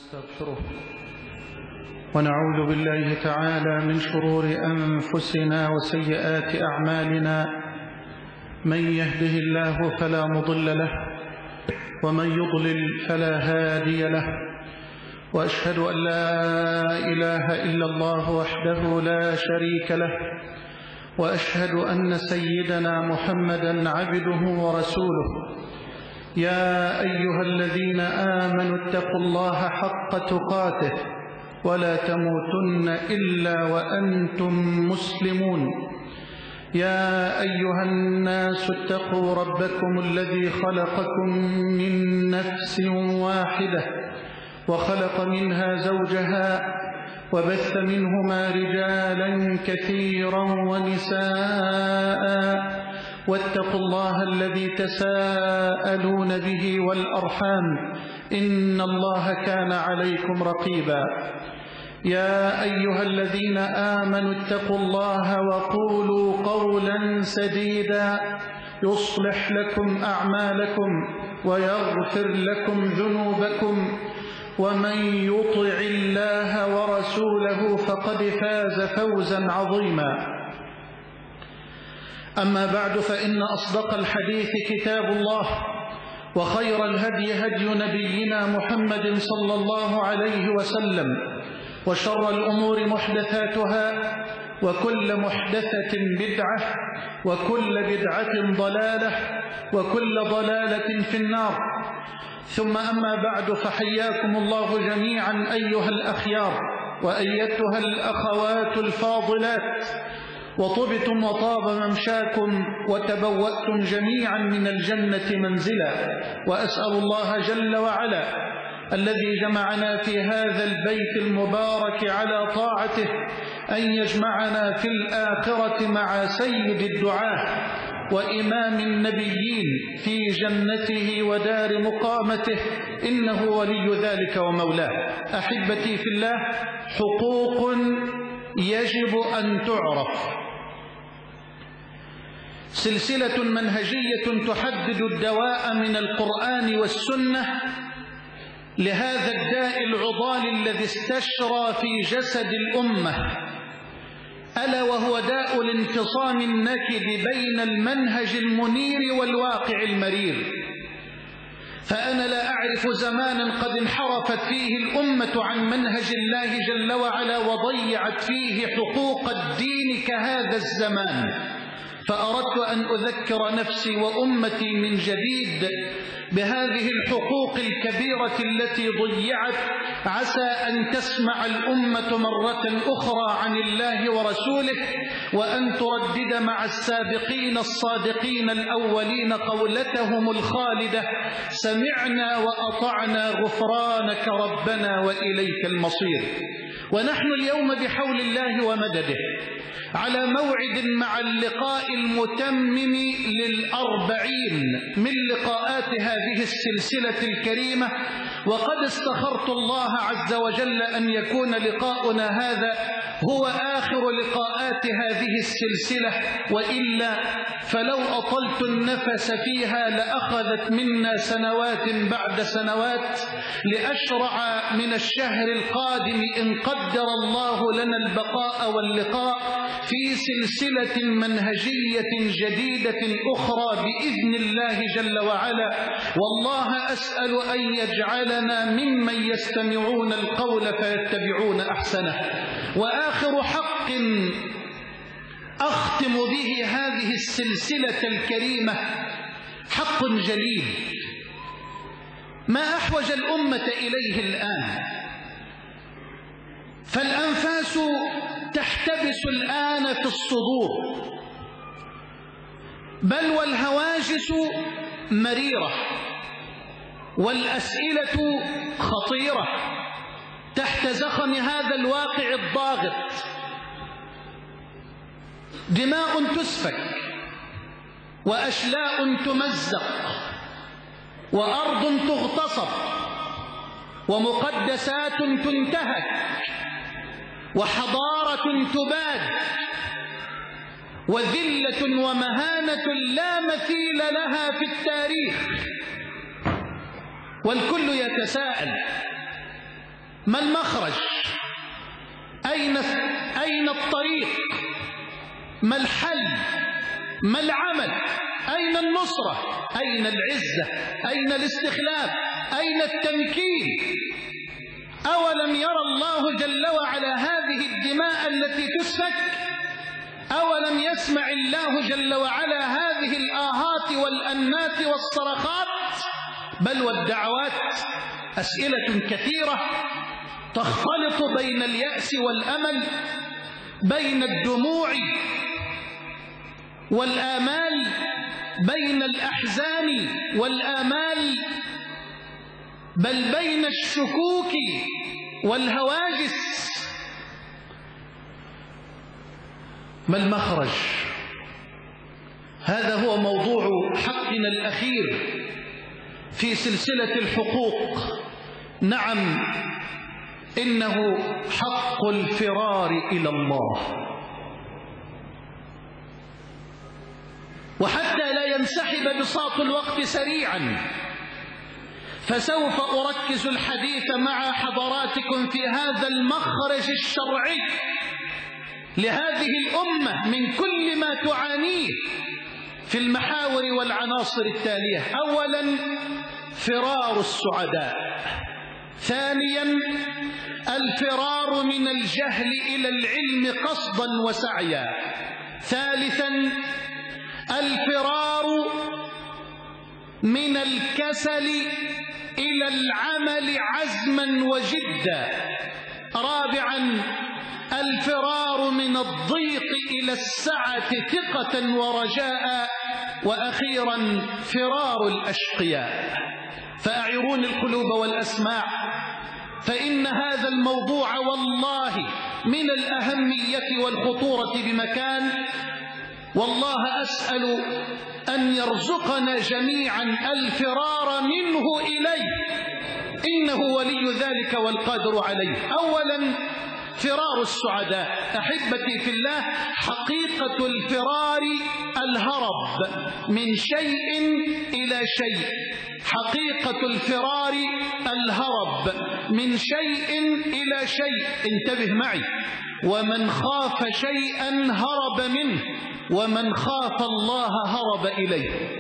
ونستغفره ونعوذ بالله تعالى من شرور أنفسنا وسيئات أعمالنا. من يهده الله فلا مضل له ومن يضلل فلا هادي له، وأشهد أن لا إله إلا الله وحده لا شريك له، وأشهد أن سيدنا محمدا عبده ورسوله. يا أيها الذين آمنوا اتقوا الله حق تقاته ولا تموتن إلا وأنتم مسلمون. يا أيها الناس اتقوا ربكم الذي خلقكم من نفس واحدة وخلق منها زوجها وبث منهما رجالا كثيرا ونساء، واتقوا الله الذي تساءلون به والأرحام إن الله كان عليكم رقيبا. يا أيها الذين آمنوا اتقوا الله وقولوا قولا سديدا يصلح لكم أعمالكم ويغفر لكم ذنوبكم، ومن يطع الله ورسوله فقد فاز فوزا عظيما. أما بعد، فإن أصدق الحديث كتاب الله، وخير الهدي هدي نبينا محمد صلى الله عليه وسلم، وشر الأمور محدثاتها، وكل محدثة بدعة، وكل بدعة ضلالة، وكل ضلالة في النار. ثم أما بعد، فحياكم الله جميعا أيها الأخيار وأيتها الأخوات الفاضلات، وطبتم وطاب ممشاكم وتبوأتم جميعا من الجنة منزلا. وأسأل الله جل وعلا الذي جمعنا في هذا البيت المبارك على طاعته أن يجمعنا في الآخرة مع سيد الدعاة وإمام النبيين في جنته ودار مقامته، إنه ولي ذلك ومولاه. أحبتي في الله، حقوق يجب أن تعرف. سلسلة منهجية تحدد الدواء من القرآن والسنة لهذا الداء العضال الذي استشرى في جسد الأمة، ألا وهو داء الانفصام النكد بين المنهج المنير والواقع المرير. فأنا لا أعرف زمانا قد انحرفت فيه الأمة عن منهج الله جل وعلا وضيعت فيه حقوق الدين كهذا الزمان. فأردت أن أذكر نفسي وأمتي من جديد بهذه الحقوق الكبيرة التي ضيعت، عسى أن تسمع الأمة مرة أخرى عن الله ورسوله، وأن تردد مع السابقين الصادقين الأولين قولتهم الخالدة: سمعنا وأطعنا غفرانك ربنا وإليك المصير. ونحن اليوم بحول الله ومدده على موعد مع اللقاء المتمم لل40 من لقاءات هذه السلسلة الكريمة، وقد استخرت الله عز وجل أن يكون لقاؤنا هذا هو آخر لقاءات هذه السلسلة، وإلا فلو أطلت النفس فيها لأخذت منا سنوات بعد سنوات لأشرع من الشهر القادم إن قدر الله لنا البقاء واللقاء في سلسلة منهجية جديدة أخرى بإذن الله جل وعلا. والله أسأل أن يجعلنا ممن يستمعون القول فيتبعون أحسنه. وآخر حق أختم به هذه السلسلة الكريمة حق جليل ما أحوج الأمة إليه الآن. فالأنفاس تحتبس الآن في الصدور، بل والهواجس مريرة، والأسئلة خطيرة تحت زخم هذا الواقع الضاغط. دماء تسفك، وأشلاء تمزق، وأرض تغتصب، ومقدسات تنتهك، وحضارة تباد، وذلة ومهانة لا مثيل لها في التاريخ. والكل يتساءل: ما المخرج؟ أين الطريق؟ ما الحل؟ ما العمل؟ أين النصرة؟ أين العزة؟ أين الاستخلاف؟ أين التمكين؟ أولم يرى الله جل وعلا هذه الدماء التي تسفك؟ أولم يسمع الله جل وعلا هذه الآهات والأنات والصرخات؟ بل والدعوات أسئلة كثيرة تختلط بين اليأس والأمل، بين الدموع والآمال، بين الأحزان والآمال، بل بين الشكوك والهواجس. ما المخرج؟ هذا هو موضوع حقنا الأخير في سلسلة الحقوق. نعم، إنه حق الفرار إلى الله. وحتى لا ينسحب بساط الوقت سريعا، فسوف أركز الحديث مع حضراتكم في هذا المخرج الشرعي لهذه الأمة من كل ما تعانيه في المحاور والعناصر التالية. أولا، فرار السعداء. ثانيا، الفرار من الجهل إلى العلم قصدا وسعيا. ثالثا، الفرار من الكسل إلى العمل عزما وجدا. رابعا، الفرار من الضيق إلى السعة ثقة ورجاء. وأخيرا، فرار الأشقياء. فأعرون القلوب والأسماع، فإن هذا الموضوع والله من الأهمية والخطورة بمكان. والله أسأل أن يرزقنا جميعا الفرار منه إليه، إنه ولي ذلك والقادر عليه. أولا، فرار السعداء. أحبتي في الله، حقيقة الفرار الهرب من شيء إلى شيء. حقيقة الفرار الهرب من شيء إلى شيء. انتبه معي. ومن خاف شيئا هرب منه، ومن خاف الله هرب إليه.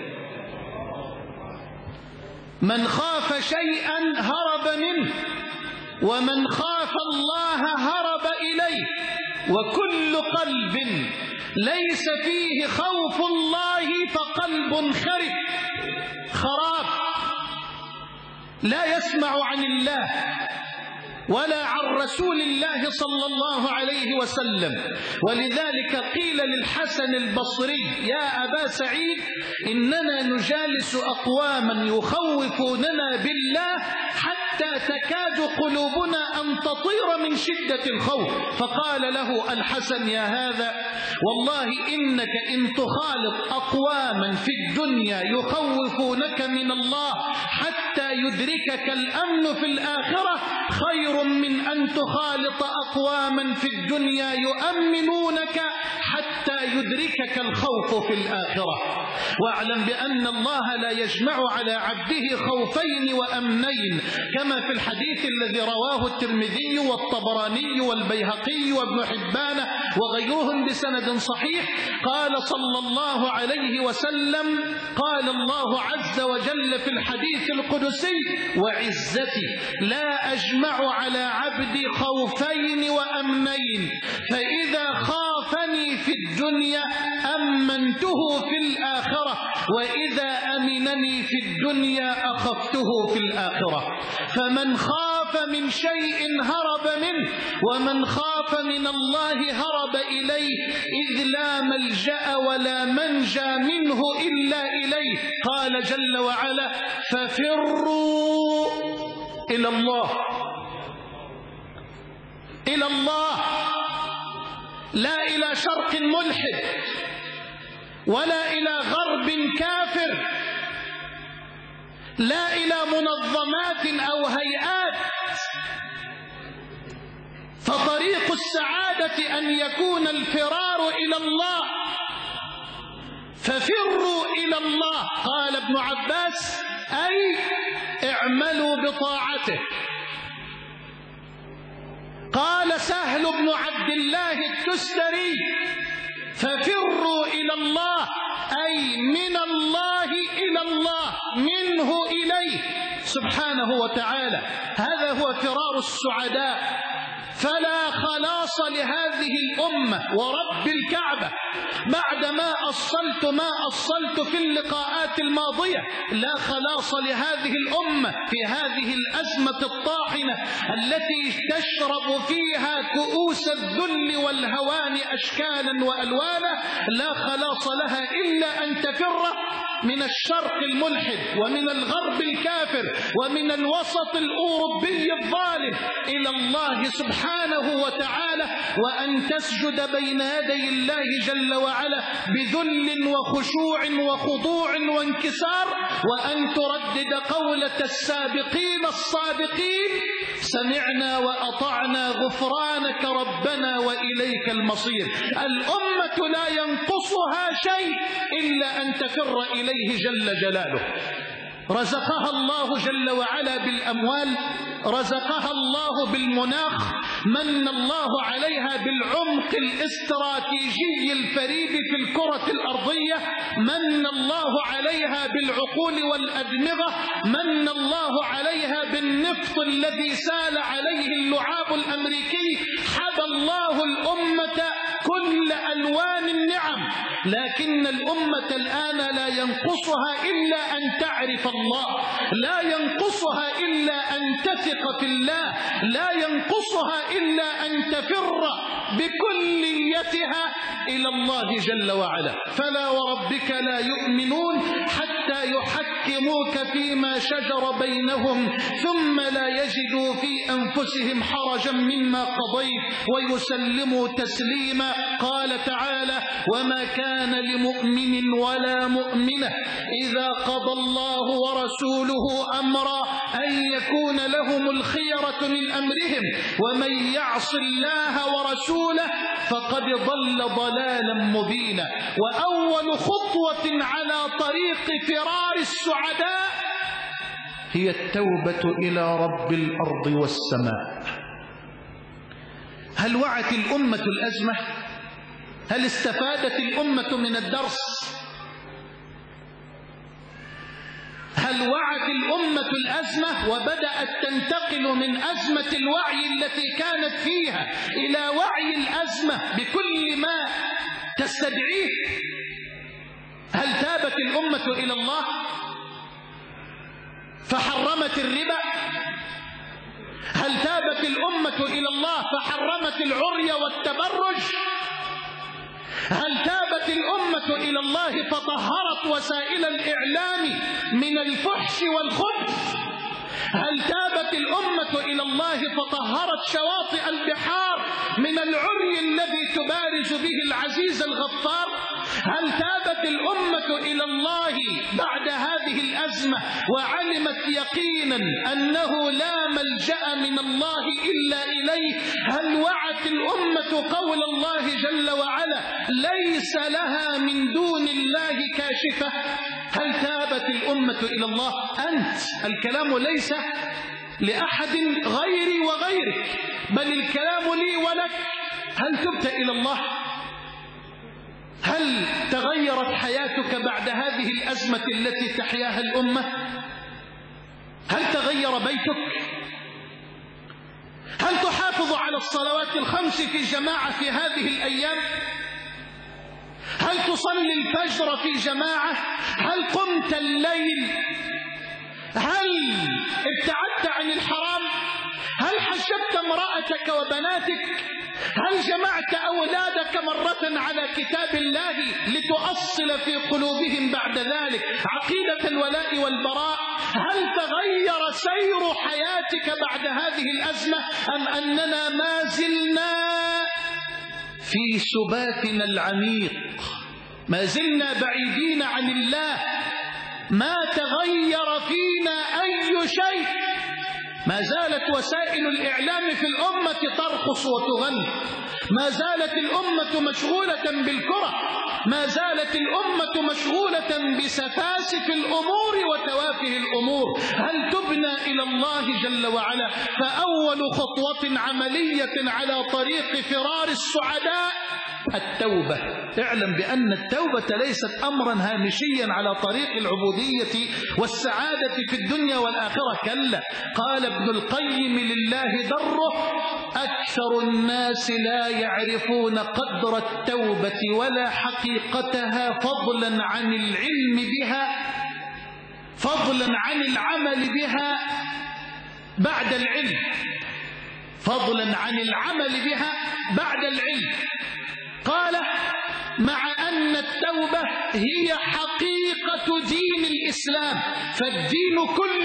من خاف شيئا هرب منه، ومن خاف الله هرب إليه. وكل قلب ليس فيه خوف الله فقلب خراب، لا يسمع عن الله ولا عن رسول الله صلى الله عليه وسلم. ولذلك قيل للحسن البصري: يا أبا سعيد، إننا نجالس أقواما يخوفوننا بالله حتى تكاد قلوبنا أن تطير من شدة الخوف. فقال له الحسن: يا هذا، والله إنك إن تخالط أقواما في الدنيا يخوفونك من الله حتى يدركك الأمن في الآخرة خير من أن تخالط أقواما في الدنيا يؤمنونك حتى يدركك الخوف في الآخرة. واعلم بأن الله لا يجمع على عبده خوفين وأمنين، كما في الحديث الذي رواه الترمذي والطبراني والبيهقي وابن حبان وغيرهم بسند صحيح. قال صلى الله عليه وسلم: قال الله عز وجل في الحديث القدسي: وعزتي لا أجمع على عبدي خوفين وأمنين، فإذا خافني في الدنيا أمنته في الآخرة، وإذا أمنني في الدنيا أخفته في الآخرة. فمن خاف من شيء هرب منه، ومن خاف من الله هرب إليه، إذ لا ملجأ ولا منجى منه إلا إليه. قال جل وعلا: ففروا إلى الله. إلى الله، لا إلى شرق ملحد ولا إلى غرب كافر، لا إلى منظمات أو هيئات. فطريق السعادة أن يكون الفرار إلى الله. ففروا إلى الله. قال ابن عباس: أي اعملوا بطاعته. قال سهل بن عبد الله التستري: ففروا إلى الله، أي من الله إلى الله، منه إليه سبحانه وتعالى. هذا هو فرار السعداء. فلا خلاص لهذه الأمة ورب الكعبة بعدما ما أصلت في اللقاءات الماضية، لا خلاص لهذه الأمة في هذه الأزمة الطاحنة التي تشرب فيها كؤوس الذل والهوان أشكالا وألوانا. لا خلاص لها إلا أن تفر من الشرق الملحد ومن الغرب الكافر ومن الوسط الأوروبي الظالم إلى الله سبحانه وتعالى، وأن تسجد بين يدي الله جل وعلا بذل وخشوع وخضوع وانكسار، وأن تردد قولة السابقين الصادقين: سمعنا وأطعنا غفرانك ربنا وإليك المصير. الأمة لا ينقصها شيء إلا أن تفر إليه جل جلاله. رزقها الله جل وعلا بالأموال، رزقها الله بالمناخ، من الله عليها بالعمق الاستراتيجي الفريد في الكرة الأرضية، من الله عليها بالعقول والأدمغة، من الله عليها بالنفط الذي سال عليه اللعاب الأمريكي. حبى الله الأمة كل ألوان النعم، لكن الأمة الآن لا ينقصها إلا أن تعرف الله، لا ينقصها إلا أن تثق في الله، لا ينقصها إلا أن تفر بكليتها إلى الله جل وعلا. فلا وربك لا يؤمنون حتى يحكموك فيما شجر بينهم ثم لا يجدوا في أنفسهم حرجا مما قضيت ويسلموا تسليما. قال تعالى: وما كان لمؤمن ولا مؤمنة إذا قضى الله ورسوله أمرا أن يكون لهم الخيرة من أمرهم ومن يعص الله ورسوله فقد ضل ضلالا مبينا. وأول خطوة على طريق فرار السعداء هي التوبة إلى رب الأرض والسماء. هل وعت الأمة الأزمة؟ هل استفادت الأمة من الدرس؟ هل وعت الأمة الأزمة وبدأت تنتقل من أزمة الوعي التي كانت فيها إلى وعي الأزمة بكل ما تستدعيه؟ هل تابت الأمة إلى الله فحرمت الربا؟ هل تابت الأمة إلى الله فحرمت العري والتبرج؟ هل تابت الأمة إلى الله فطهرت وسائل الإعلام من الفحش والخبث؟ هل تابت الأمة إلى الله فطهرت شواطئ البحار من العري الذي تبارز به العزيز الغفار؟ هل تابت الأمة إلى الله بعد هذه الأزمة وعلمت يقينا أنه لا ملجأ من الله إلا إليه؟ هل وعت الأمة قول الله جل وعلا: ليس لها من دون الله كاشفة؟ هل تابت الأمة إلى الله؟ أنت، الكلام ليس لأحد غيري وغيرك، بل الكلام لي ولك. هل تبت إلى الله؟ هل تغيرت حياتك بعد هذه الأزمة التي تحياها الأمة؟ هل تغير بيتك؟ هل تحافظ على الصلوات الخمس في جماعة في هذه الأيام؟ هل تصلي الفجر في جماعة؟ هل قمت الليل؟ هل ابتعدت عن الحرام؟ هل حجبت امرأتك وبناتك؟ هل جمعت أولادك مرة على كتاب الله لتؤصل في قلوبهم بعد ذلك عقيدة الولاء والبراء؟ هل تغير سير حياتك بعد هذه الأزمة أم أننا ما زلنا في سباتنا العميق، ما زلنا بعيدين عن الله، ما تغير فينا أي شيء؟ ما زالت وسائل الإعلام في الأمة ترقص وتغني، ما زالت الأمة مشغولة بالكرة، ما زالت الأمة مشغولة بسفاسف الأمور وتوافه الأمور. هل تبنى إلى الله جل وعلا؟ فأول خطوة عملية على طريق فرار السعداء التوبة. اعلم بأن التوبة ليست أمرا هامشيا على طريق العبودية والسعادة في الدنيا والآخرة، كلا. قال ابن القيم لله دره: أكثر الناس لا يعرفون قدر التوبة ولا حقيقتها، فضلا عن العلم بها، فضلا عن العمل بها بعد العلم، فضلا عن العمل بها بعد العلم. قال: مع أن التوبة هي حقيقة دين الإسلام، فالدين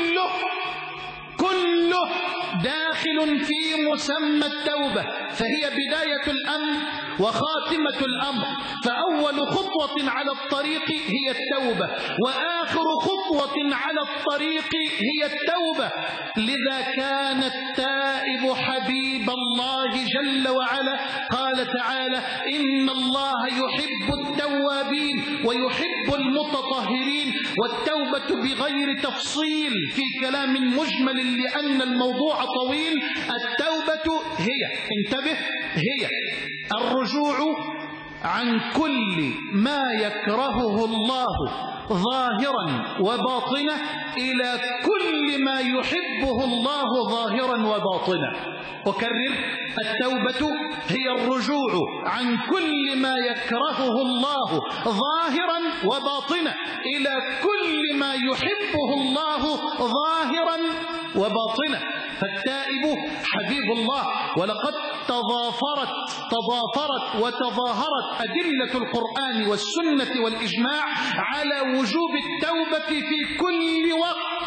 كله داخل في مسمى التوبة، فهي بداية الأمر وخاتمة الأمر. فأول خطوة على الطريق هي التوبة، وآخر خطوة على الطريق هي التوبة. لذا كان التائب حبيب الله جل وعلا. قال تعالى: إن الله يحب التوابين ويحب المتطهرين. والتوبة بغير تفصيل في كلام مجمل لأن الموضوع طويل. التوبة هي، انتبه، هي الرجوع عن كل ما يكرهه الله ظاهرا وباطنا إلى كل ما يحبه الله ظاهرا وباطنا. أكرر: التوبة هي الرجوع عن كل ما يكرهه الله ظاهرا وباطنا إلى كل ما يحبه الله ظاهرا وباطنا. فالتائب حبيب الله. ولقد تضافرت وتظاهرت أدلة القرآن والسنة والإجماع على وجوب التوبة في كل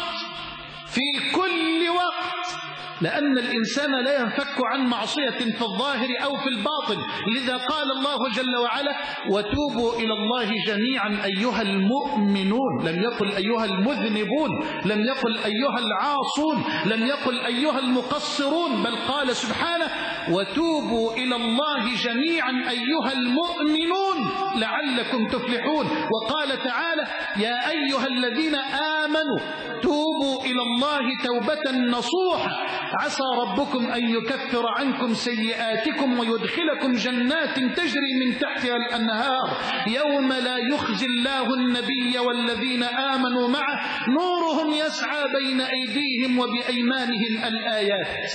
وقت، لأن الإنسان لا ينفك عن معصية في الظاهر أو في الباطن. لذا قال الله جل وعلا: وتوبوا إلى الله جميعا أيها المؤمنون. لم يقل أيها المذنبون، لم يقل أيها العاصون، لم يقل أيها المقصرون، بل قال سبحانه: وتوبوا إلى الله جميعا أيها المؤمنون لعلكم تفلحون. وقال تعالى: يا أيها الذين آمنوا توبوا إلى الله توبة نصوحا عسى ربكم أن يكفر عنكم سيئاتكم ويدخلكم جنات تجري من تحتها الأنهار يوم لا يخزي الله النبي والذين آمنوا معه نورهم يسعى بين أيديهم وبأيمانهم الآيات.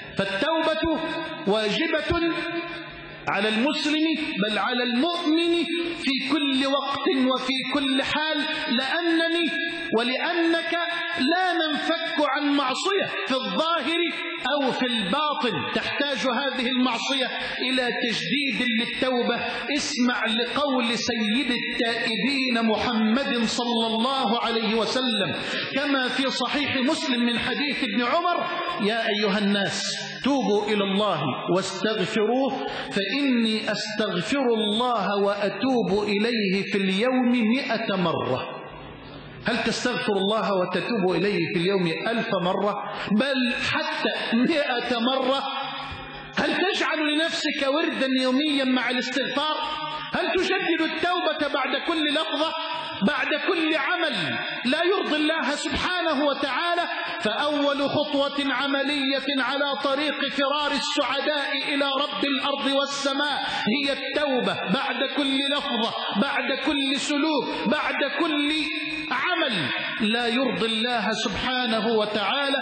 فالتوبة واجبة على المسلم بل على المؤمن في كل وقت وفي كل حال، لأنني ولأنك لا ننفك عن معصية في الظاهر أو في الباطن. تحتاج هذه المعصية إلى تجديد للتوبة. اسمع لقول سيد التائبين محمد صلى الله عليه وسلم كما في صحيح مسلم من حديث ابن عمر: يا أيها الناس توبوا إلى الله واستغفروه فإني أستغفر الله وأتوب إليه في اليوم 100 مرة. هل تستغفر الله وتتوب إليه في اليوم 1000 مرة؟ بل حتى 100 مرة؟ هل تجعل لنفسك وردا يوميا مع الاستغفار؟ هل تجدد التوبة بعد كل لحظة، بعد كل عمل لا يرضي الله سبحانه وتعالى؟ فأول خطوة عملية على طريق فرار السعداء إلى رب الأرض والسماء هي التوبة بعد كل لحظة، بعد كل سلوك، بعد كل عمل لا يرضي الله سبحانه وتعالى.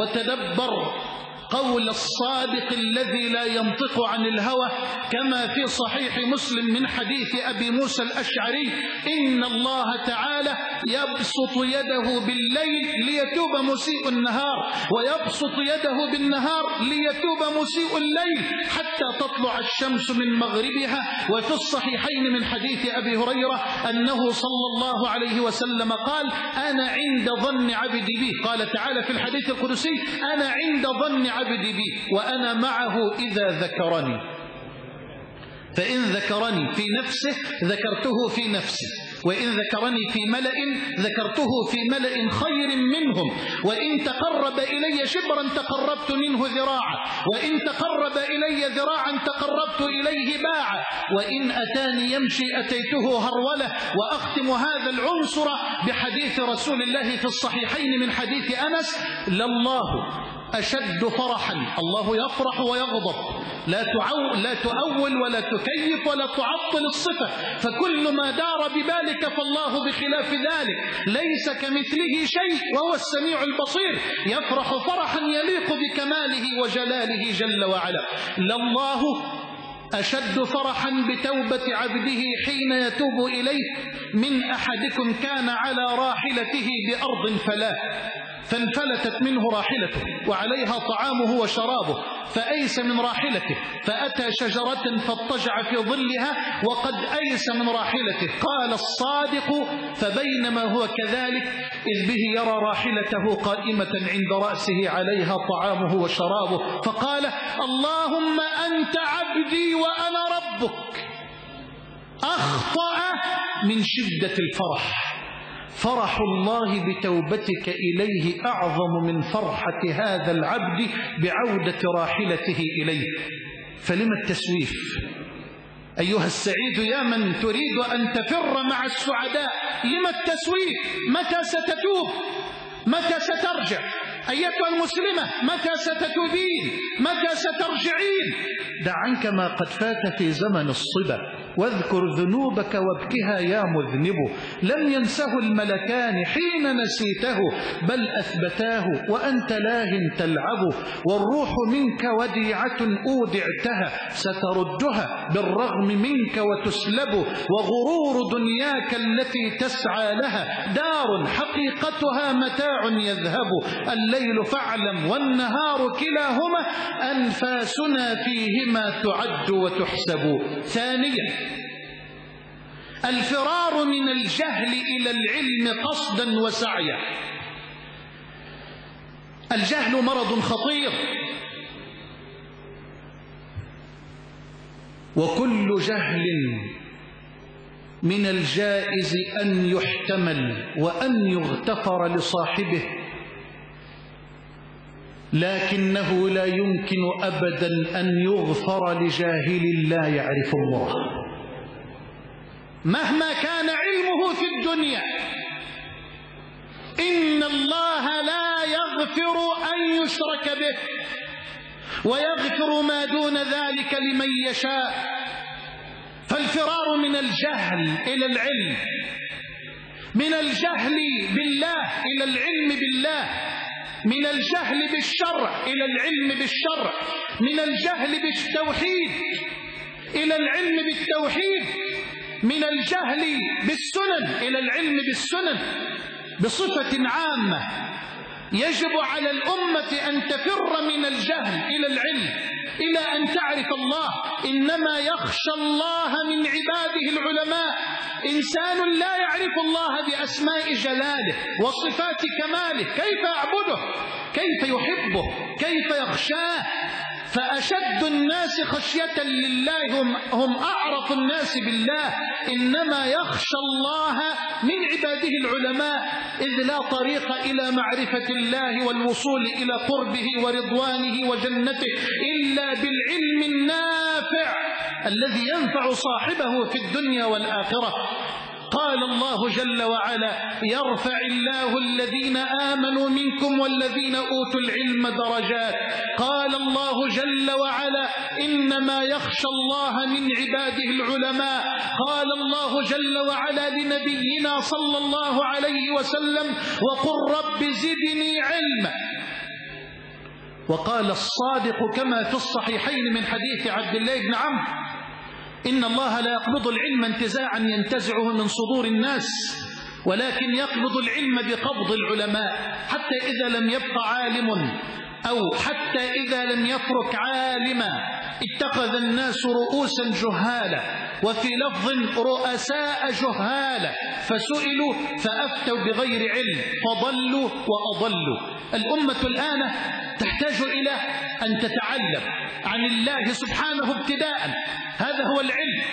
وتدبر قول الصادق الذي لا ينطق عن الهوى كما في صحيح مسلم من حديث أبي موسى الأشعري: إن الله تعالى يبسط يده بالليل ليتوب مسيء النهار، ويبسط يده بالنهار ليتوب مسيء الليل حتى تطلع الشمس من مغربها. وفي الصحيحين من حديث أبي هريرة أنه صلى الله عليه وسلم قال: أنا عند ظن عبدي بي. قال تعالى في الحديث القدسي: أنا عند ظن عبدي بي وأنا معه إذا ذكرني، فإن ذكرني في نفسه ذكرته في نفسي، وإن ذكرني في ملأ ذكرته في ملأ خير منهم، وإن تقرب إلي شبرا تقربت منه ذراعا، وإن تقرب إلي ذراعا تقربت إليه باعا، وإن أتاني يمشي أتيته هرولة. وأختم هذا العنصر بحديث رسول الله في الصحيحين من حديث أنس: لله أشد فرحا. الله يفرح ويغضب، لا تؤول ولا تكيف ولا تعطل الصفة، فكل ما دار ببالك فالله بخلاف ذلك، ليس كمثله شيء وهو السميع البصير، يفرح فرحا يليق بكماله وجلاله جل وعلا. لله أشد فرحا بتوبة عبده حين يتوب إليه من أحدكم كان على راحلته بأرض فلاة فانفلتت منه راحلته وعليها طعامه وشرابه، فأيس من راحلته فأتى شجرة فاضطجع في ظلها وقد أيس من راحلته. قال الصادق: فبينما هو كذلك إذ به يرى راحلته قائمة عند رأسه عليها طعامه وشرابه، فقال: اللهم أنت عبدي وأنا ربك. أخطأ من شدة الفرح. فرح الله بتوبتك إليه أعظم من فرحة هذا العبد بعودة راحلته إليه، فلما التسويف؟ أيها السعيد يا من تريد أن تفر مع السعداء، لما التسويف؟ متى ستتوب؟ متى سترجع؟ أيتها المسلمة متى ستتوبين؟ متى سترجعين؟ دع عنك ما قد فات في زمن الصبا، واذكر ذنوبك وابكها يا مذنب. لم ينسه الملكان حين نسيته، بل أثبتاه وأنت لاه تلعب. والروح منك وديعة أودعتها، ستردها بالرغم منك وتسلب. وغرور دنياك التي تسعى لها دار حقيقتها متاع يذهب. الليل فاعلم والنهار كلاهما أنفاسنا فيهما تعد وتحسب. ثانيا، الفرار من الجهل إلى العلم قصدا وسعيا. الجهل مرض خطير، وكل جهل من الجائز أن يحتمل وأن يغتفر لصاحبه، لكنه لا يمكن أبدا أن يغفر لجاهل لا يعرف الله مهما كان علمه في الدنيا. إن الله لا يغفر أن يشرك به، ويغفر ما دون ذلك لمن يشاء. فالفرار من الجهل إلى العلم، من الجهل بالله إلى العلم بالله، من الجهل بالشرع إلى العلم بالشرع، من الجهل بالتوحيد إلى العلم بالتوحيد، من الجهل بالسنن إلى العلم بالسنن. بصفة عامة يجب على الأمة أن تفر من الجهل إلى العلم إلى أن تعرف الله. إنما يخشى الله من عباده العلماء. إنسان لا يعرف الله بأسماء جلاله وصفات كماله، كيف يعبده؟ كيف يحبه؟ كيف يخشاه؟ فأشد الناس خشية لله هم أعرف الناس بالله. إنما يخشى الله من عباده العلماء، إذ لا طريق إلى معرفة الله والوصول إلى قربه ورضوانه وجنته إلا بالعلم النافع الذي ينفع صاحبه في الدنيا والآخرة. قال الله جل وعلا: يرفع الله الذين آمنوا منكم والذين أوتوا العلم درجات. قال الله جل وعلا: إنما يخشى الله من عباده العلماء. قال الله جل وعلا لنبينا صلى الله عليه وسلم: وقل رب زدني علما. وقال الصادق كما في الصحيحين من حديث عبد الله بن عمرو: إن الله لا يقبض العلم انتزاعا ينتزعه من صدور الناس، ولكن يقبض العلم بقبض العلماء، حتى إذا لم يبق عالم أو حتى إذا لم يترك عالما اتخذ الناس رؤوسا جهالا، وفي لفظ رؤساء جهالا، فسئلوا فأفتوا بغير علم فضلوا وأضلوا. الأمة الآن تحتاج إلى أن تتعلم عن الله سبحانه ابتداء، هذا هو العلم.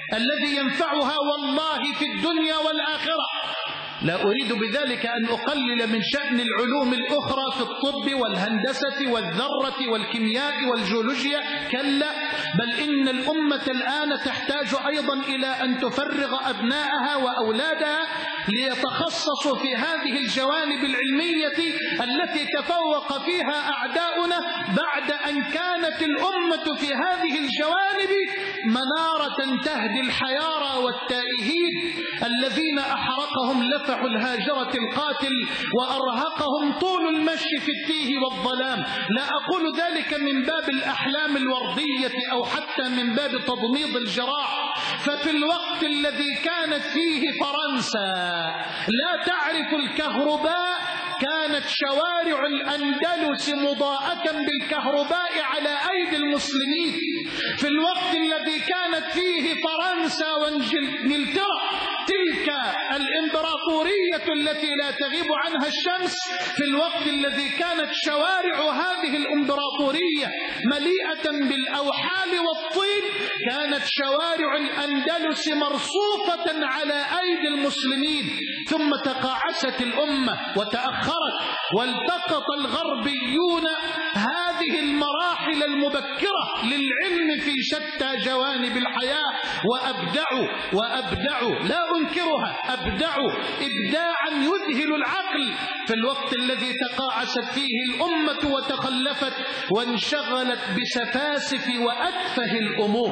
الذي ينفعها والله في الدنيا والآخرة. لا أريد بذلك أن أقلل من شأن العلوم الأخرى في الطب والهندسة والذرة والكيمياء والجيولوجيا، كلا، بل إن الأمة الآن تحتاج أيضا إلى أن تفرغ أبناءها وأولادها ليتخصصوا في هذه الجوانب العلمية التي تفوق فيها أعداؤنا، بعد أن كانت الأمة في هذه الجوانب منارة تهدي الحيارى والتائهين الذين أحرقهم لفح الهاجرة القاتل وأرهقهم طول المشي في التيه والظلام. لا أقول ذلك من باب الأحلام الوردية أو حتى من باب تضميد الجراح، ففي الوقت الذي كانت فيه فرنسا لا تعرف الكهرباء كانت شوارع الأندلس مضاءة بالكهرباء على أيدي المسلمين. في الوقت الذي كانت فيه فرنسا وانجلترا تلك الإمبراطورية التي لا تغيب عنها الشمس، في الوقت الذي كانت شوارع هذه الإمبراطورية مليئة بالأوحال والطين، كانت شوارع الأندلس مرصوفة على أيدي المسلمين. ثم تقاعست الأمة وتأخرت، والتقط الغربيون هذه المراحل المبكرة للعلم في شتى جوانب الحياة وأبدعوا لا أنكرها، أبدعوا إبداعا يذهل العقل في الوقت الذي تقاعست فيه الأمة وتخلفت وانشغلت بسفاسف وأتفه الأمور.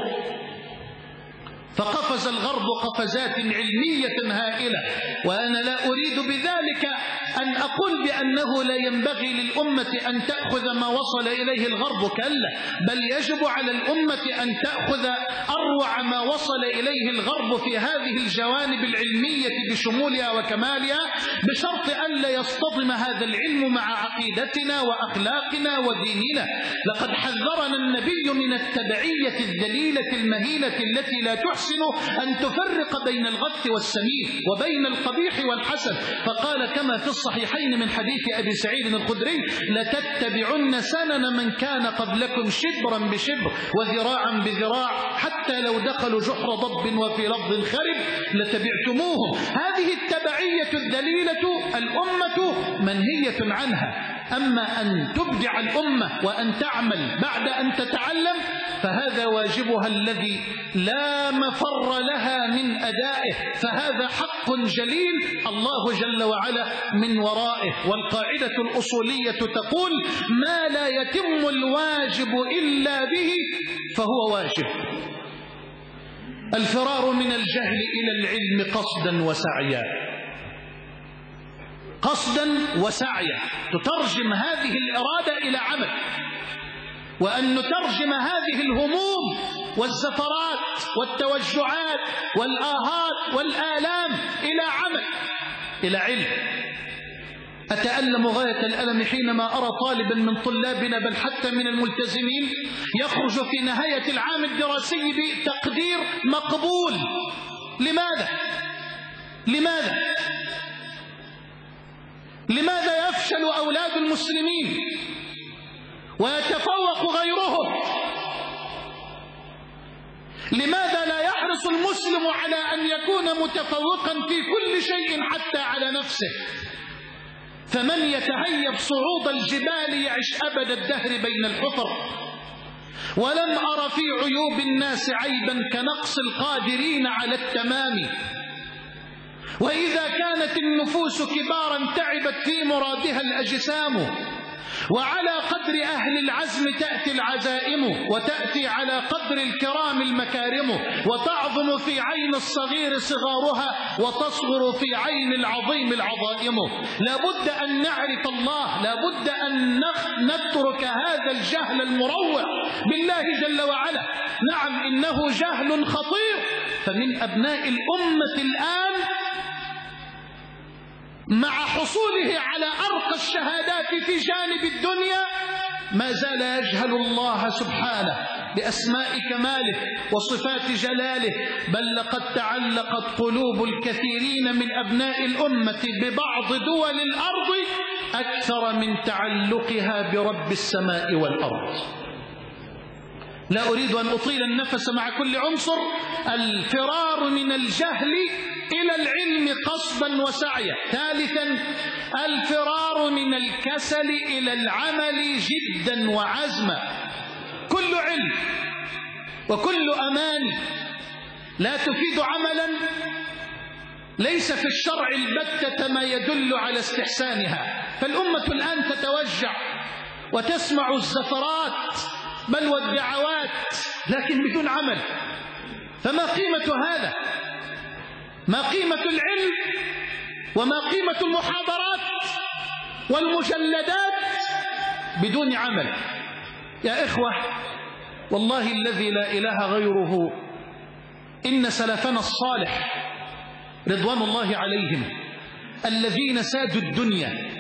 فقفز الغرب قفزات علمية هائلة، وأنا لا أريد بذلك أن أقول بأنه لا ينبغي للأمة أن تأخذ ما وصل إليه الغرب، كلا، بل يجب على الأمة أن تأخذ أروع ما وصل إليه الغرب في هذه الجوانب العلمية بشمولها وكمالها، بشرط أن لا يصطدم هذا العلم مع عقيدتنا وأخلاقنا وديننا. لقد حذرنا النبي من التبعية الذليلة المهينة التي لا تحسن أن تفرق بين الغث والسمين وبين القبيح والحسن، فقال كما في الصحيحين من حديث أبي سعيد الخدري: لتتبعن سنن من كان قبلكم شبرا بشبر وذراعا بذراع حتى لو دخلوا جحر ضب وفي لفظ خرب لتبعتموهم. هذه التبعية الذليلة الأمة منهية عنها. أما أن تبدع الأمة وأن تعمل بعد أن تتعلم فهذا واجبها الذي لا مفر لها من أدائه، فهذا حق جليل الله جل وعلا من ورائه. والقاعدة الأصولية تقول: ما لا يتم الواجب إلا به فهو واجب. الفرار من الجهل إلى العلم قصدا وسعيا، قصدا وسعيا، تترجم هذه الإرادة إلى عمل، وأن نترجم هذه الهموم والزفرات والتوجعات والآهات والآلام إلى عمل، إلى علم. أتألم غاية الألم حينما أرى طالبا من طلابنا بل حتى من الملتزمين يخرج في نهاية العام الدراسي بتقدير مقبول. لماذا؟ لماذا؟ لماذا يفشل أولاد المسلمين ويتفوق غيرهم؟ لماذا لا يحرص المسلم على أن يكون متفوقا في كل شيء حتى على نفسه؟ فمن يتهيب صعود الجبال يعش أبد الدهر بين الحفر. ولم أر في عيوب الناس عيبا كنقص القادرين على التمام. وإذا كانت النفوس كبارا تعبت في مرادها الأجسام، وعلى قدر أهل العزم تأتي العزائم، وتأتي على قدر الكرام المكارم، وتعظم في عين الصغير صغارها، وتصغر في عين العظيم العظائم. لا بد أن نعرف الله، لا بد أن نترك هذا الجهل المروع بالله جل وعلا. نعم إنه جهل خطير. فمن أبناء الأمة الآن مع حصوله على أرقى الشهادات في جانب الدنيا ما زال يجهل الله سبحانه بأسماء كماله وصفات جلاله، بل لقد تعلقت قلوب الكثيرين من أبناء الأمة ببعض دول الأرض أكثر من تعلقها برب السماء والأرض. لا أريد أن أطيل النفس مع كل عنصر. الفرار من الجهل إلى العلم قصدا وسعيا. ثالثا الفرار من الكسل إلى العمل جدا وعزما. كل علم وكل أماني لا تفيد عملا ليس في الشرع البتة ما يدل على استحسانها. فالأمة الآن تتوجع وتسمع الزفرات بل والدعوات لكن بدون عمل. فما قيمة هذا؟ ما قيمة العلم وما قيمة المحاضرات والمجلدات بدون عمل؟ يا إخوة والله الذي لا إله غيره إن سلفنا الصالح رضوان الله عليهم الذين سادوا الدنيا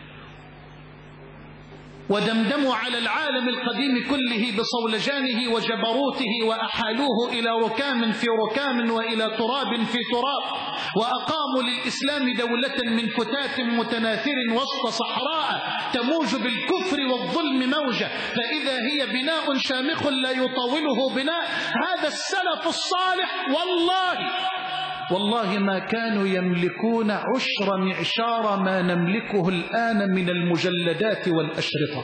ودمدموا على العالم القديم كله بصولجانه وجبروته وأحالوه إلى ركام في ركام وإلى تراب في تراب، وأقاموا للإسلام دولة من فتات متناثر وسط صحراء تموج بالكفر والظلم موجة، فإذا هي بناء شامخ لا يطاوله بناء. هذا السلف الصالح والله ما كانوا يملكون عشر معشار ما نملكه الآن من المجلدات والأشرطة.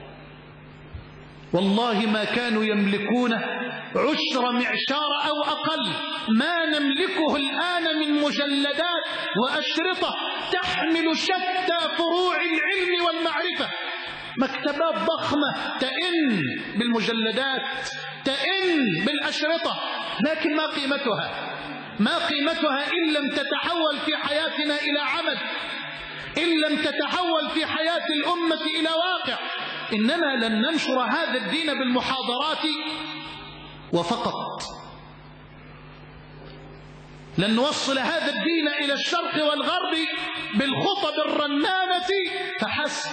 والله ما كانوا يملكون عشر معشار أو أقل ما نملكه الآن من مجلدات وأشرطة تحمل شتى فروع العلم والمعرفة. مكتبات ضخمة تئن بالمجلدات تئن بالأشرطة، لكن ما قيمتها؟ ما قيمتها إن لم تتحول في حياتنا إلى عمل، إن لم تتحول في حياة الأمة إلى واقع. إننا لن ننشر هذا الدين بالمحاضرات وفقط، لن نوصل هذا الدين إلى الشرق والغرب بالخطب الرنانة فحسب،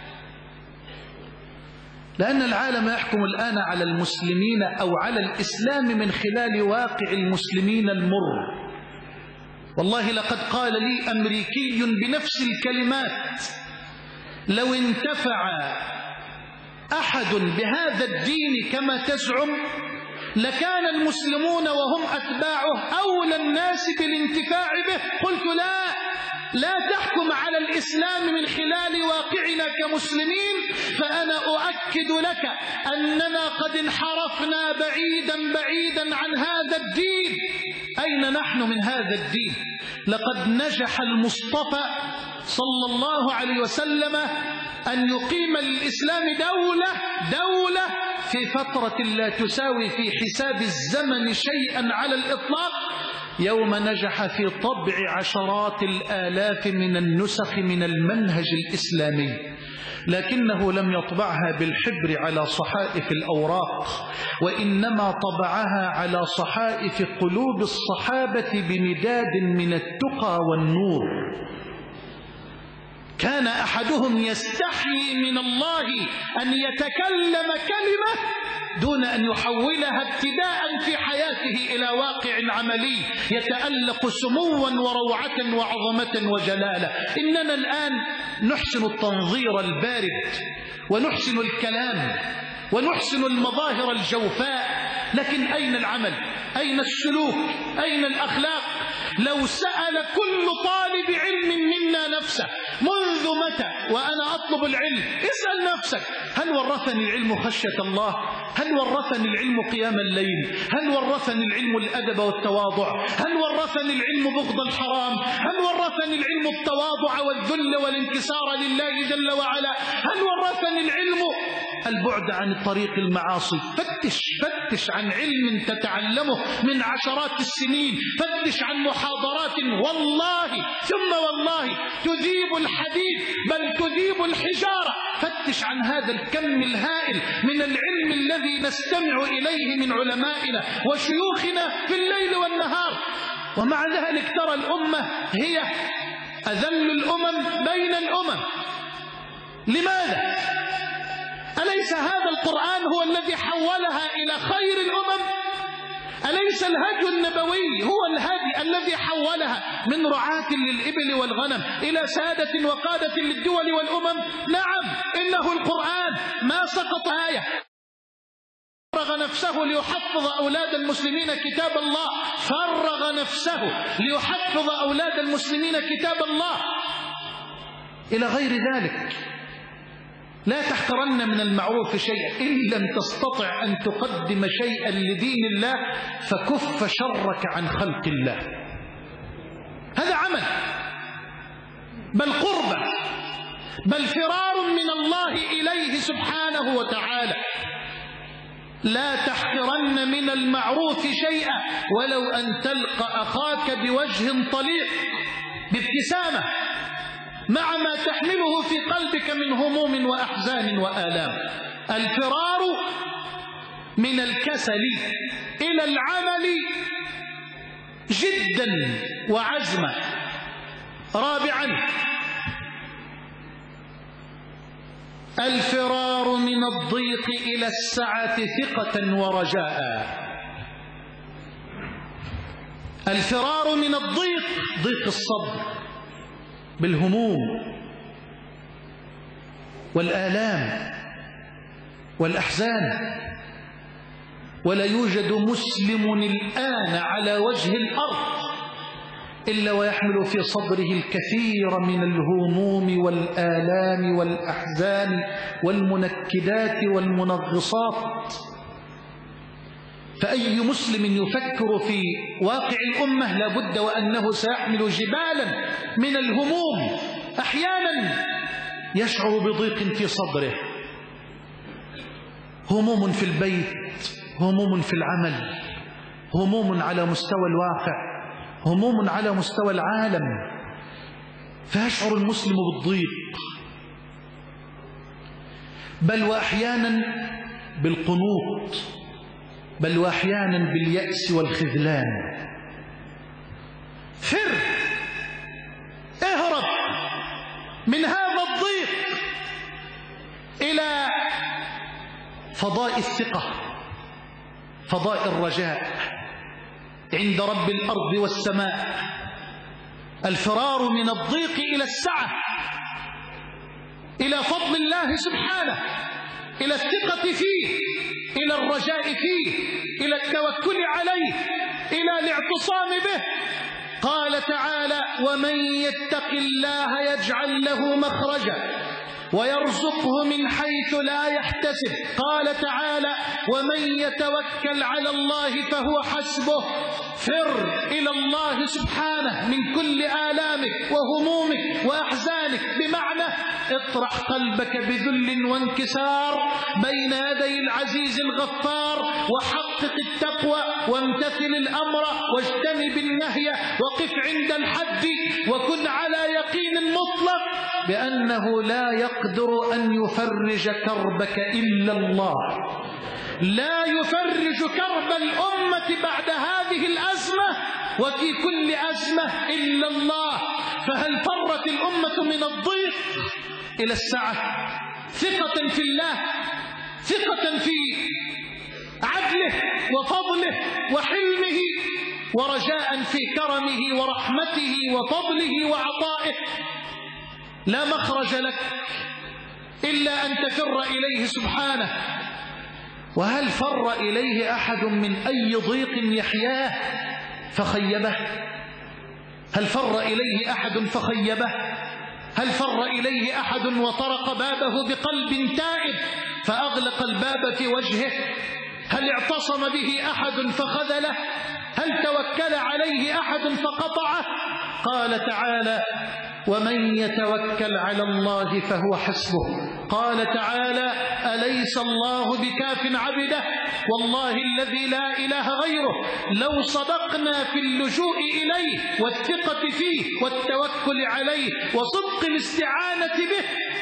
لأن العالم يحكم الآن على المسلمين أو على الإسلام من خلال واقع المسلمين المر. والله لقد قال لي أمريكي بنفس الكلمات: لو انتفع أحد بهذا الدين كما تزعم لكان المسلمون وهم أتباعه أولى الناس بالانتفاع به. قلت لا تحكم على الإسلام من خلال واقعنا كمسلمين، فأنا أؤكد لك أننا قد انحرفنا بعيدا عن هذا الدين. أين نحن من هذا الدين؟ لقد نجح المصطفى صلى الله عليه وسلم أن يقيم للإسلام دولة في فترة لا تساوي في حساب الزمن شيئا على الإطلاق، يوم نجح في طبع عشرات الآلاف من النسخ من المنهج الإسلامي، لكنه لم يطبعها بالحبر على صحائف الأوراق، وإنما طبعها على صحائف قلوب الصحابة بمداد من التقى والنور. كان أحدهم يستحيي من الله أن يتكلم كلمة دون أن يحولها ابتداء في حياته إلى واقع عملي يتألق سموا وروعة وعظمة وجلالة. إننا الآن نحسن التنظير البارد ونحسن الكلام ونحسن المظاهر الجوفاء، لكن أين العمل؟ أين السلوك؟ أين الأخلاق؟ لو سأل كل طالب علم منا نفسه منذ متى وأنا أطلب العلم، اسأل نفسك: هل ورثني العلم خشية الله؟ هل ورثني العلم قيام الليل؟ هل ورثني العلم الأدب والتواضع؟ هل ورثني العلم بغض الحرام؟ هل ورثني العلم التواضع والذل والانكسار لله جل وعلا؟ هل ورثني العلم البعد عن طريق المعاصي؟ فتش عن علم تتعلمه من عشرات السنين، فتش عن محاضرات والله ثم والله تذيب الحديد بل تذيب الحجارة. فتش عن هذا الكم الهائل من العلم الذي نستمع إليه من علمائنا وشيوخنا في الليل والنهار، ومع ذلك ترى الأمة هي أذل الأمم بين الأمم. لماذا؟ أليس هذا القرآن هو الذي حولها إلى خير الأمم؟ أليس الهدي النبوي هو الهدي الذي حولها من رعاة للإبل والغنم إلى سادة وقادة للدول والأمم؟ نعم، إنه القرآن ما سقط آية فرغ نفسه ليحفظ أولاد المسلمين كتاب الله، فرغ نفسه ليحفظ أولاد المسلمين كتاب الله، إلى غير ذلك. لا تحقرن من المعروف شيئا، إن لم تستطع أن تقدم شيئا لدين الله فكف شرك عن خلق الله. هذا عمل، بل قربة، بل فرار من الله إليه سبحانه وتعالى. لا تحقرن من المعروف شيئا ولو أن تلقى أخاك بوجه طليق بابتسامة، مع ما تحمله في قلبك من هموم وأحزان وآلام. الفرار من الكسل إلى العمل جدا وعزما. رابعا، الفرار من الضيق إلى السعة ثقة ورجاء. الفرار من الضيق، ضيق الصدر بالهموم والآلام والأحزان. ولا يوجد مسلم الآن على وجه الأرض إلا ويحمل في صدره الكثير من الهموم والآلام والأحزان والمنكدات والمنغصات. فأي مسلم يفكر في واقع الأمة لا بد وأنه سيحمل جبالا من الهموم. أحيانا يشعر بضيق في صدره، هموم في البيت، هموم في العمل، هموم على مستوى الواقع، هموم على مستوى العالم، فيشعر المسلم بالضيق، بل وأحيانا بالقنوط، بل وأحيانا باليأس والخذلان. فر، اهرب من هذا الضيق إلى فضاء الثقة، فضاء الرجاء عند رب الأرض والسماء. الفرار من الضيق إلى السعة، إلى فضل الله سبحانه، إلى الثقة فيه، إلى الرجاء فيه، إلى التوكل عليه، إلى الاعتصام به. قال تعالى: ومن يتق الله يجعل له مخرجا ويرزقه من حيث لا يحتسب. قال تعالى: ومن يتوكل على الله فهو حسبه. فر إلى الله سبحانه من كل آلامك وهمومك وأحزانك، بمعنى اطرح قلبك بذل وانكسار بين يدي العزيز الغفار، وحقق التقوى وامتثل الأمر واجتنب النهي، وقف عند الحد، وكن على يقين مطلق بأنه لا يقدر أن يفرج كربك إلا الله. لا يفرج كرب الأمة بعد هذه الأزمة وفي كل أزمة إلا الله. فهل فرت الأمة من الضيق إلى السعة؟ ثقة في الله، ثقة في عدله وفضله وحلمه، ورجاء في كرمه ورحمته وفضله وعطائه. لا مخرج لك إلا أن تفر إليه سبحانه. وهل فر إليه أحد من أي ضيق يحياه فخيبه؟ هل فر إليه أحد فخيبه؟ هل فر إليه أحد وطرق بابه بقلب تائب فأغلق الباب في وجهه؟ هل اعتصم به أحد فخذله؟ هل توكل عليه أحد فقطعه؟ قال تعالى: ومن يتوكل على الله فهو حسبه. قال تعالى: أليس الله بكاف عبده؟ والله الذي لا إله غيره لو صدقنا في اللجوء إليه والثقة فيه والتوكل عليه وصدق الاستعانة به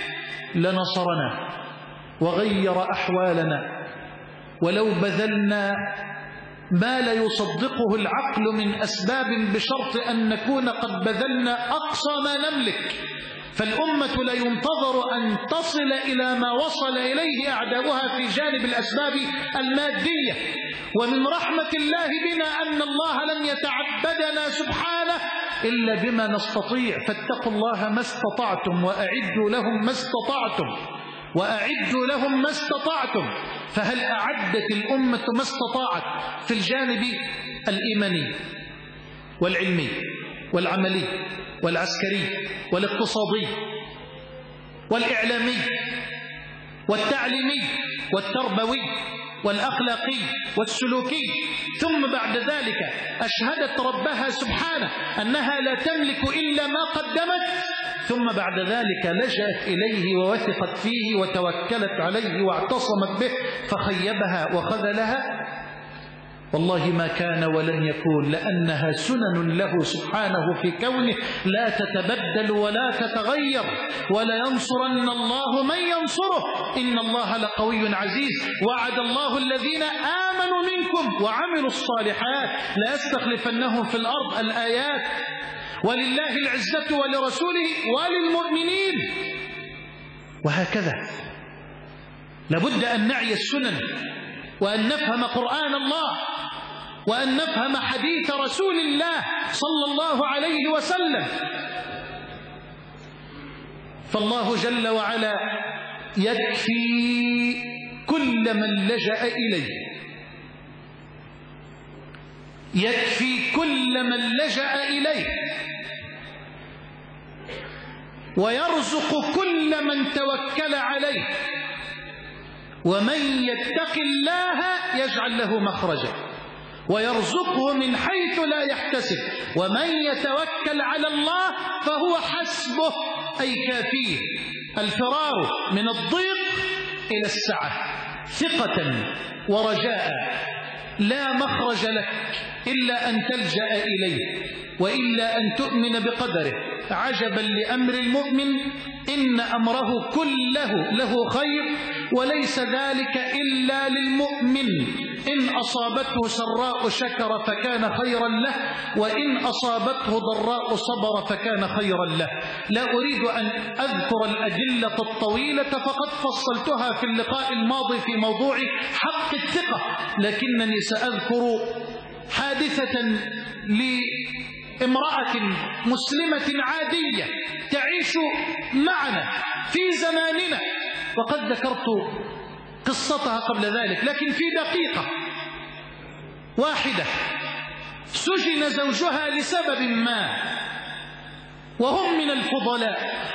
لنصرنا وغير أحوالنا، ولو بذلنا ما لا يصدقه العقل من أسباب بشرط أن نكون قد بذلنا أقصى ما نملك. فالأمة لا ينتظر أن تصل إلى ما وصل إليه أعداؤها في جانب الأسباب المادية. ومن رحمة الله بنا أن الله لم يتعبدنا سبحانه إلا بما نستطيع. فاتقوا الله ما استطعتم وأعدوا لهم ما استطعتم، وأعدوا لهم ما استطعتم. فهل أعدت الأمة ما استطاعت في الجانب الإيماني والعلمي والعملي والعسكري والاقتصادي والإعلامي والتعليمي والتربوي والأخلاقي والسلوكي، ثم بعد ذلك أشهدت ربها سبحانه أنها لا تملك إلا ما قدمت، ثم بعد ذلك لجأت إليه ووثقت فيه وتوكلت عليه واعتصمت به فخيبها وخذلها؟ والله ما كان ولن يكون، لأنها سنن له سبحانه في كونه لا تتبدل ولا تتغير. ولا ينصرن الله من ينصره إن الله لقوي عزيز. وعد الله الذين آمنوا منكم وعملوا الصالحات لا يستخلفنهم في الأرض. الآيات. ولله العزة ولرسوله وللمؤمنين. وهكذا لابد أن نعي السنن، وأن نفهم قرآن الله، وأن نفهم حديث رسول الله صلى الله عليه وسلم. فالله جل وعلا يكفي كل من لجأ إليه، يكفي كل من لجأ إليه، ويرزق كل من توكل عليه. ومن يتق الله يجعل له مخرجا ويرزقه من حيث لا يحتسب، ومن يتوكل على الله فهو حسبه أي كافيه. الفرار من الضيق إلى السعة ثقة ورجاء، لا مخرج لك إلا أن تلجأ إليه وإلا أن تؤمن بقدره. عجبا لأمر المؤمن إن أمره كله له خير، وليس ذلك إلا للمؤمن. إن أصابته سراء شكر فكان خيرا له، وإن أصابته ضراء صبر فكان خيرا له. لا أريد أن أذكر الأدلة الطويلة فقد فصلتها في اللقاء الماضي في موضوع حق الثقة، لكنني سأذكر حادثة لامرأة مسلمة عادية تعيش معنا في زماننا، وقد ذكرت قصتها قبل ذلك، لكن في دقيقة واحدة سجن زوجها لسبب ما، وهم من الفضلاء،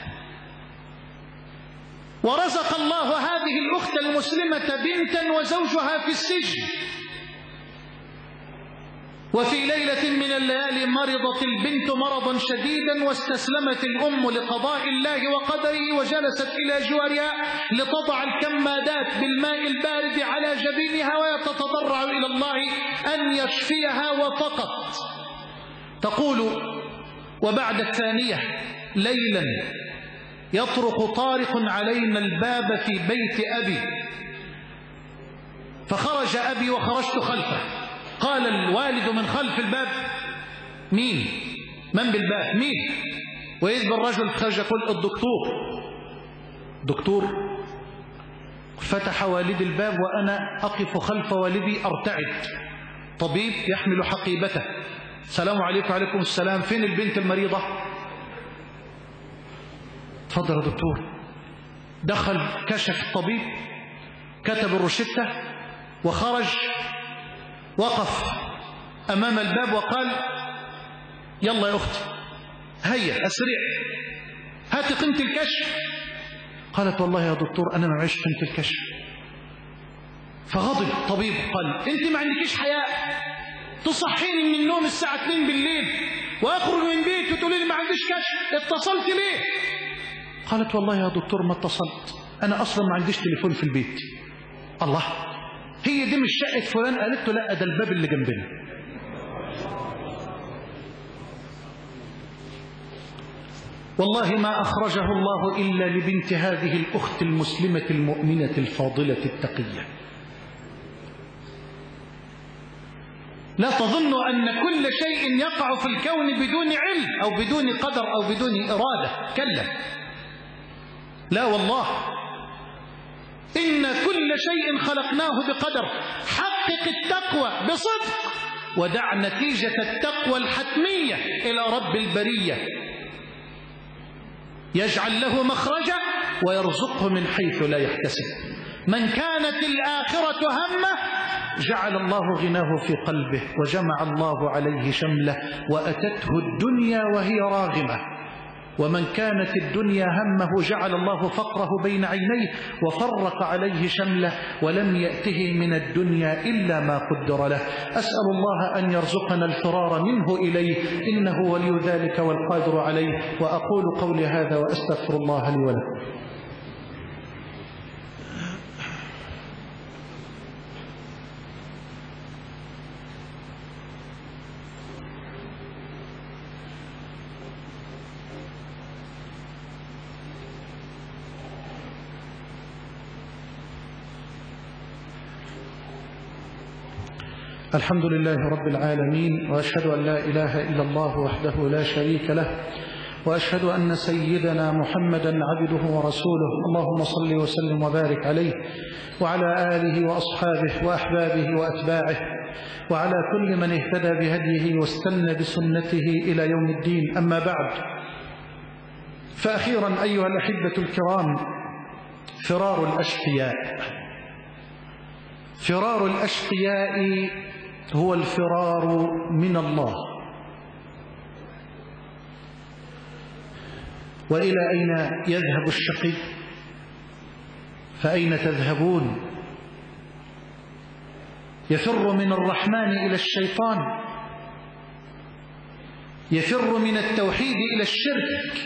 ورزق الله هذه الأخت المسلمة بنتا وزوجها في السجن. وفي ليلة من الليالي مرضت البنت مرضا شديدا، واستسلمت الأم لقضاء الله وقدره، وجلست إلى جوارها لتضع الكمادات بالماء البارد على جبينها وتتضرع إلى الله أن يشفيها. وفقط تقول: وبعد الثانية ليلا يطرق طارق علينا الباب في بيت أبي، فخرج أبي وخرجت خلفه. قال الوالد من خلف الباب: مين؟ من بالباب؟ مين؟ وإذ بالرجل خرج يقول: الدكتور. دكتور. فتح والدي الباب وأنا أقف خلف والدي أرتعد. طبيب يحمل حقيبته: السلام عليكم. وعليكم السلام. فين البنت المريضة؟ تفضل يا دكتور. دخل، كشف الطبيب، كتب الروشتة وخرج، وقف أمام الباب وقال: يلا يا أختي، هيا أسرع، هاتي قيمة الكشف. قالت: والله يا دكتور أنا ما معيش قيمة الكشف. فغضب الطبيب قال: أنت ما عندكيش حياء؟ تصحيني من النوم الساعة 2 بالليل وأخرج من بيتي وتقولي لي ما عنديش كشف، اتصلت ليه؟ قالت: والله يا دكتور ما اتصلت، أنا أصلا ما عنديش تليفون في البيت. الله، هي دي مش شقة فلان؟ قالت له: لا، ده الباب اللي جنبنا. والله ما أخرجه الله إلا لبنت هذه الأخت المسلمة المؤمنة الفاضلة التقية. لا تظنوا أن كل شيء يقع في الكون بدون علم أو بدون قدر أو بدون إرادة، كلا، لا والله، إن كل شيء خلقناه بقدر. حقق التقوى بصدق، ودع نتيجة التقوى الحتمية إلى رب البرية، يجعل له مخرجا ويرزقه من حيث لا يحتسب. من كانت الآخرة همه جعل الله غناه في قلبه وجمع الله عليه شمله وأتته الدنيا وهي راغمة. ومن كانت الدنيا همه جعل الله فقره بين عينيه وفرق عليه شمله ولم يأته من الدنيا إلا ما قدر له. أسأل الله أن يرزقنا الفرار منه إليه إنه ولي ذلك والقادر عليه. وأقول قولي هذا وأستغفر الله لي ولكم. الحمد لله رب العالمين، وأشهد أن لا إله إلا الله وحده لا شريك له، وأشهد أن سيدنا محمدا عبده ورسوله. اللهم صل وسلم وبارك عليه وعلى آله وأصحابه وأحبابه وأتباعه وعلى كل من اهتدى بهديه واستنى بسنته إلى يوم الدين. أما بعد، فأخيرا أيها الأحبة الكرام، فرار الأشقياء. فرار الأشقياء هو الفرار من الله. وإلى أين يذهب الشقي؟ فأين تذهبون؟ يفر من الرحمن إلى الشيطان، يفر من التوحيد إلى الشرك،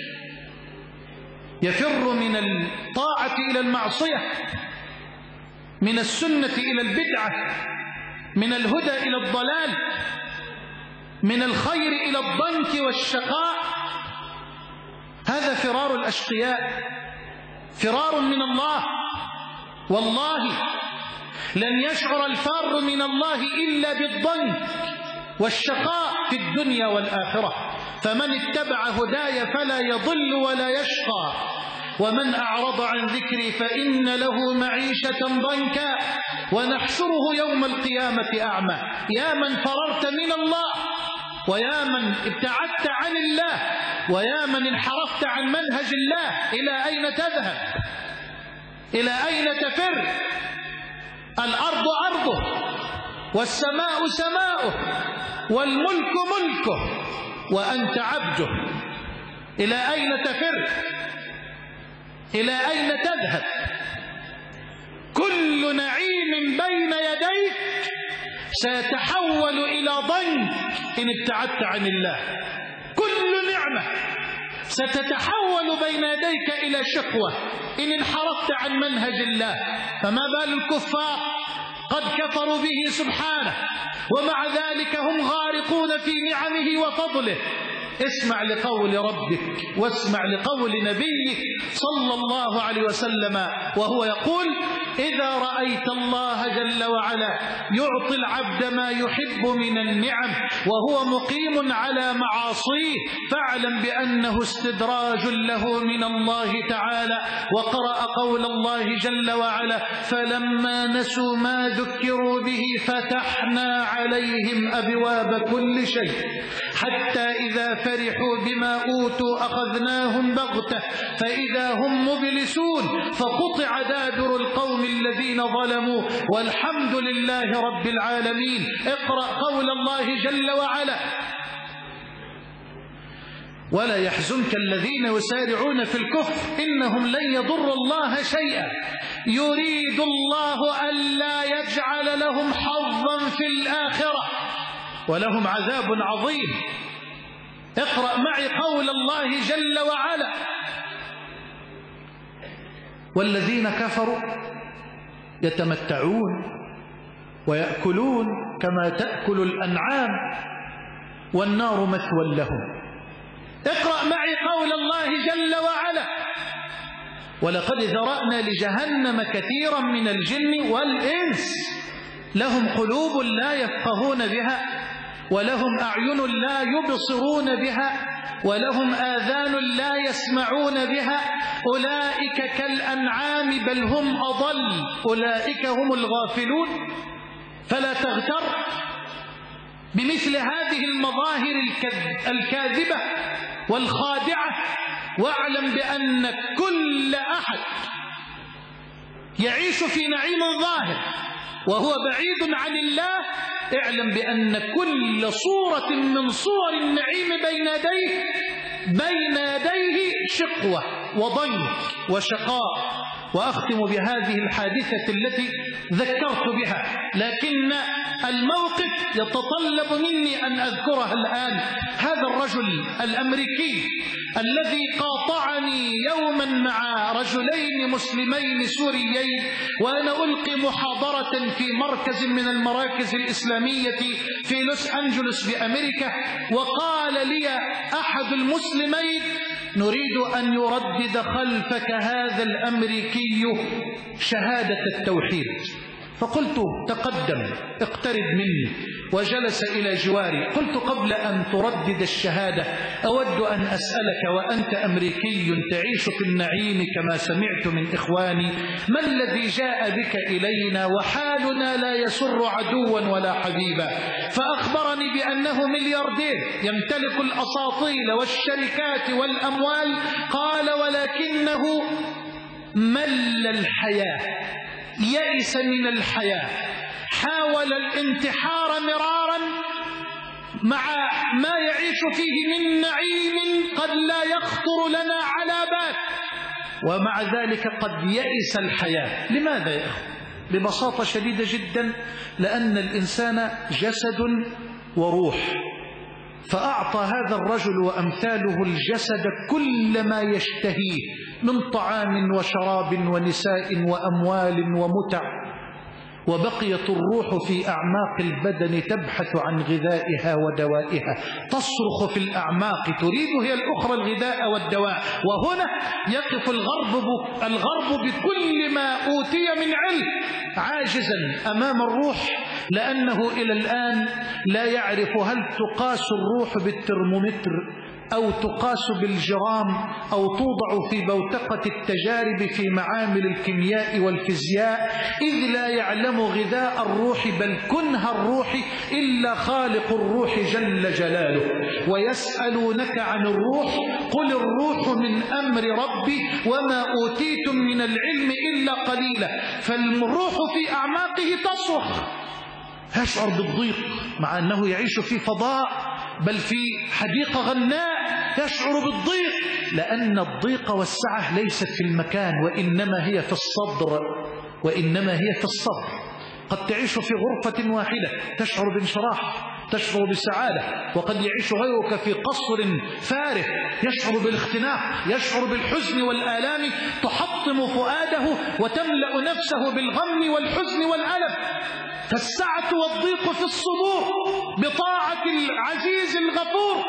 يفر من الطاعة إلى المعصية، من السنة إلى البدعة، من الهدى إلى الضلال، من الخير إلى الضنك والشقاء. هذا فرار الأشقياء، فرار من الله. والله لن يشعر الفار من الله إلا بالضنك والشقاء في الدنيا والآخرة. فمن اتبع هداي فلا يضل ولا يشقى، ومن أعرض عن ذكري فإن له معيشة ضنكا ونحشره يوم القيامة أعمى. يا من فررت من الله، ويا من ابتعدت عن الله، ويا من انحرفت عن منهج الله، إلى أين تذهب؟ إلى أين تفر؟ الأرض أرضه، والسماء سماؤه، والملك ملكه، وأنت عبده. إلى أين تفر؟ إلى أين تذهب؟ كل نعيم بين يديك سيتحول إلى ضنك إن ابتعدت عن الله. كل نعمة ستتحول بين يديك إلى شقوة إن انحرفت عن منهج الله. فما بال الكفار قد كفروا به سبحانه، ومع ذلك هم غارقون في نعمه وفضله. اسمع لقول ربك واسمع لقول نبيك صلى الله عليه وسلم وهو يقول: إذا رأيت الله جل وعلا يعطي العبد ما يحب من النعم وهو مقيم على معاصيه فاعلم بأنه استدراج له من الله تعالى. وقرأ قول الله جل وعلا: فلما نسوا ما ذكروا به فتحنا عليهم أبواب كل شيء حتى إذا فرحوا بما أوتوا أخذناهم بغتة فإذا هم مبلسون فقطع دابر القوم الذين ظلموا والحمد لله رب العالمين. اقرأ قول الله جل وعلا: ولا يحزنك الذين يسارعون في الكفر إنهم لن يضروا الله شيئا يريد الله ألا يجعل لهم حظا في الآخرة ولهم عذاب عظيم. اقرأ معي قول الله جل وعلا: والذين كفروا يتمتعون ويأكلون كما تأكل الأنعام والنار مثوى لهم. اقرأ معي قول الله جل وعلا: ولقد ذرأنا لجهنم كثيرا من الجن والإنس لهم قلوب لا يفقهون بها ولهم أعين لا يبصرون بها ولهم آذان لا يسمعون بها أولئك كالأنعام بل هم أضل أولئك هم الغافلون. فلا تغتر بمثل هذه المظاهر الكاذبة والخادعة، واعلم بأن كل أحد يعيش في نعيم ظاهر وهو بعيد عن الله، اعلم بأن كل صورة من صور النعيم بين يديه شقوة وضنك وشقاء. وأختم بهذه الحادثة التي ذكرت بها، لكن الموقف يتطلب مني أن أذكرها الآن. هذا الرجل الأمريكي الذي قاطعني يوما مع رجلين مسلمين سوريين وأنا ألقي محاضرة في مركز من المراكز الإسلامية في لوس أنجلوس بأمريكا، وقال لي أحد المسلمين: نريد أن يردد خلفك هذا الأمريكي شهادة التوحيد. فقلت: تقدم اقترب مني، وجلس إلى جواري. قلت: قبل أن تردد الشهادة أود أن أسألك وأنت أمريكي تعيش في النعيم كما سمعت من إخواني، ما الذي جاء بك إلينا وحالنا لا يسر عدوا ولا حبيبا؟ فأخبرني بأنه ملياردير يمتلك الأساطيل والشركات والأموال. قال: ولكنه مل الحياة، يئس من الحياة، حاول الانتحار مرارا مع ما يعيش فيه من نعيم قد لا يخطر لنا على بال، ومع ذلك قد يئس الحياة. لماذا يا أخي؟ ببساطة شديدة جدا، لأن الإنسان جسد وروح، فأعطى هذا الرجل وأمثاله الجسد كل ما يشتهيه من طعام وشراب ونساء وأموال ومتع، وبقيت الروح في أعماق البدن تبحث عن غذائها ودوائها، تصرخ في الأعماق تريد هي الأخرى الغذاء والدواء. وهنا يقف الغرب بكل ما أوتي من علم عاجزا أمام الروح، لأنه إلى الآن لا يعرف هل تقاس الروح بالترمومتر أو تقاس بالجرام أو توضع في بوتقة التجارب في معامل الكيمياء والفيزياء، إذ لا يعلم غذاء الروح بل كنه الروح إلا خالق الروح جل جلاله. ويسألونك عن الروح قل الروح من أمر ربي وما أوتيتم من العلم إلا قليلا. فالروح في أعماقه تصرخ، يشعر بالضيق مع أنه يعيش في فضاء بل في حديقة غناء، يشعر بالضيق لأن الضيق والسعة ليست في المكان وإنما هي في الصدر، قد تعيش في غرفة واحدة تشعر بانشراح، تشعر بسعادة، وقد يعيش غيرك في قصر فارغ يشعر بالاختناق، يشعر بالحزن والآلام تحطم فؤاده وتملأ نفسه بالغم والحزن والألم. فالسعة والضيق في الصدور بطاعة العزيز الغفور.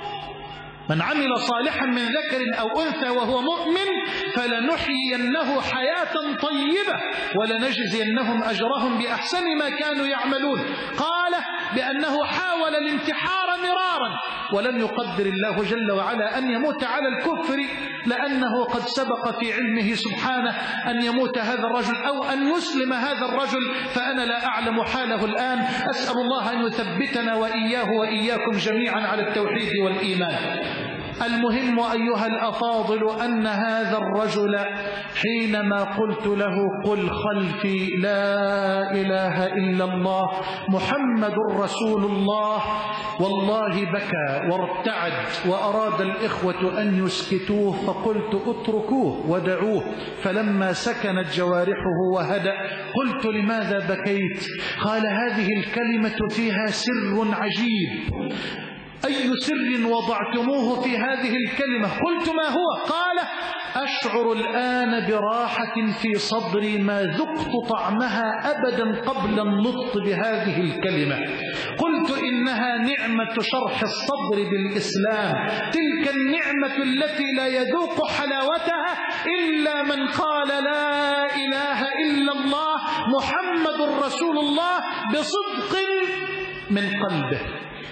من عمل صالحا من ذكر أو أنثى وهو مؤمن فلنحيينه حياة طيبة ولنجزينهم أجرهم بأحسن ما كانوا يعملون. قال بأنه حاول الانتحار مرارا ولم يقدر الله جل وعلا أن يموت على الكفر، لأنه قد سبق في علمه سبحانه أن يموت هذا الرجل أو أن يسلم هذا الرجل، فأنا لا أعلم حاله الآن. أسأل الله أن يثبتنا وإياه وإياكم جميعا على التوحيد والإيمان. المهم أيها الأفاضل أن هذا الرجل حينما قلت له قل خلفي لا إله إلا الله محمد رسول الله، والله بكى وارتعد وأراد الإخوة أن يسكتوه، فقلت اتركوه ودعوه. فلما سكنت جوارحه وهدأ قلت لماذا بكيت؟ قال هذه الكلمة فيها سر عجيب. أي سر وضعتموه في هذه الكلمة؟ قلت ما هو؟ قال أشعر الآن براحة في صدري ما ذقت طعمها أبدا قبل النطق بهذه الكلمة. قلت إنها نعمة شرح الصدر بالإسلام، تلك النعمة التي لا يذوق حلاوتها إلا من قال لا إله إلا الله محمد رسول الله بصدق من قلبه.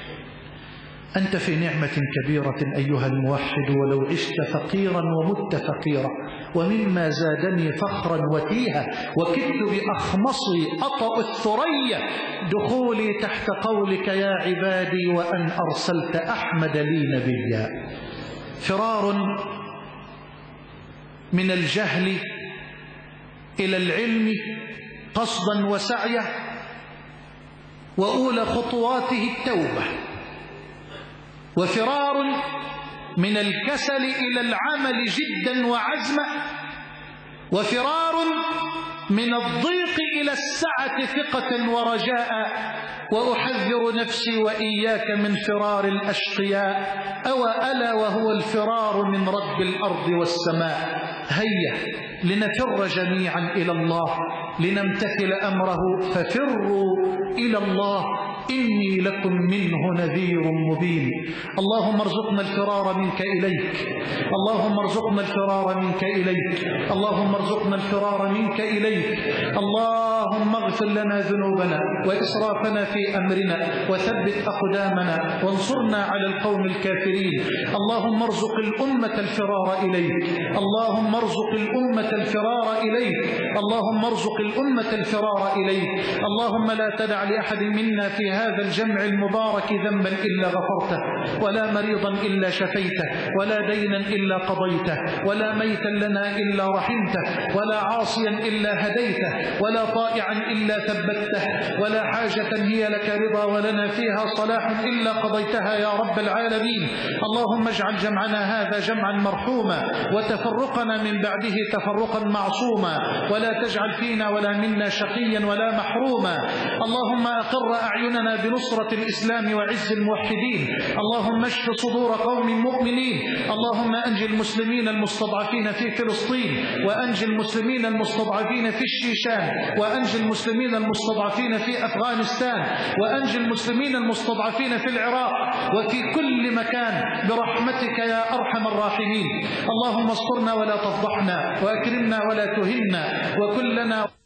أنت في نعمة كبيرة أيها الموحد، ولو عشت فقيرا ومت فقيرا. ومما زادني فخرا وتيها وكدت بأخمصي أطأ الثريا دخولي تحت قولك يا عبادي وأن أرسلت أحمد لي نبيا. فرار من الجهل إلى العلم قصدا وسعيا، وأولى خطواته التوبة، وفرار من الكسل إلى العمل جدا وعزما، وفرار من الضيق إلى السعة ثقة ورجاء. وأحذر نفسي وإياك من فرار الأشقياء، ألا وهو الفرار من رب الأرض والسماء. هيا لنفر جميعا إلى الله، لنمتثل أمره، ففروا إلى الله إني لكم منه نذير مبين. اللهم ارزقنا الفرار منك إليك، اللهم ارزقنا الفرار منك إليك، اللهم ارزقنا الفرار منك إليك. اللهم اغفر لنا ذنوبنا وإسرافنا في أمرنا، وثبت أقدامنا، وانصرنا على القوم الكافرين. اللهم ارزق الأمة الفرار إليك، اللهم ارزق الأمة الفرار إليك، اللهم ارزق الأمة الفرار إليك. اللهم لا تدع لأحد منا في هذا الجمع المبارك ذنبا إلا غفرته، ولا مريضا إلا شفيته، ولا دينا إلا قضيته، ولا ميتا لنا إلا رحمته، ولا عاصيا إلا هديته، ولا طائعا إلا ثبته، ولا حاجة هي لك رضا ولنا فيها صلاح إلا قضيتها يا رب العالمين. اللهم اجعل جمعنا هذا جمعا مرحوما، وتفرقنا من بعده تفرقا معصوما، ولا تجعل فينا ولا منا شقيا ولا محروما. اللهم أقر أعيننا بنصرة الإسلام وعز الموحدين. اللهم اشف صدور قوم مؤمنين. اللهم أنجي المسلمين المستضعفين في فلسطين، وأنجي المسلمين المستضعفين في الشيشان، وأنجي المسلمين المستضعفين في أفغانستان، وأنجي المسلمين المستضعفين في العراق وفي كل مكان برحمتك يا أرحم الراحمين. اللهم استرنا ولا تفضحنا، وأكرمنا ولا تهنا، وكلنا